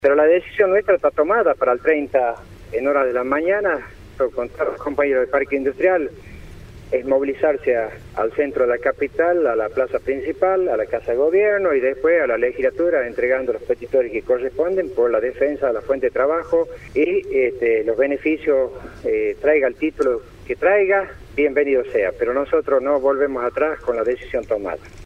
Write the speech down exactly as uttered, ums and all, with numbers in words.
Pero la decisión nuestra está tomada para el treinta en horas de la mañana, con todos los compañeros del Parque Industrial, es movilizarse a, al centro de la capital, a la plaza principal, a la Casa de Gobierno y después a la legislatura, entregando los petitores que corresponden por la defensa de la fuente de trabajo y este, los beneficios, eh, traiga el título que traiga, bienvenido sea. Pero nosotros no volvemos atrás con la decisión tomada.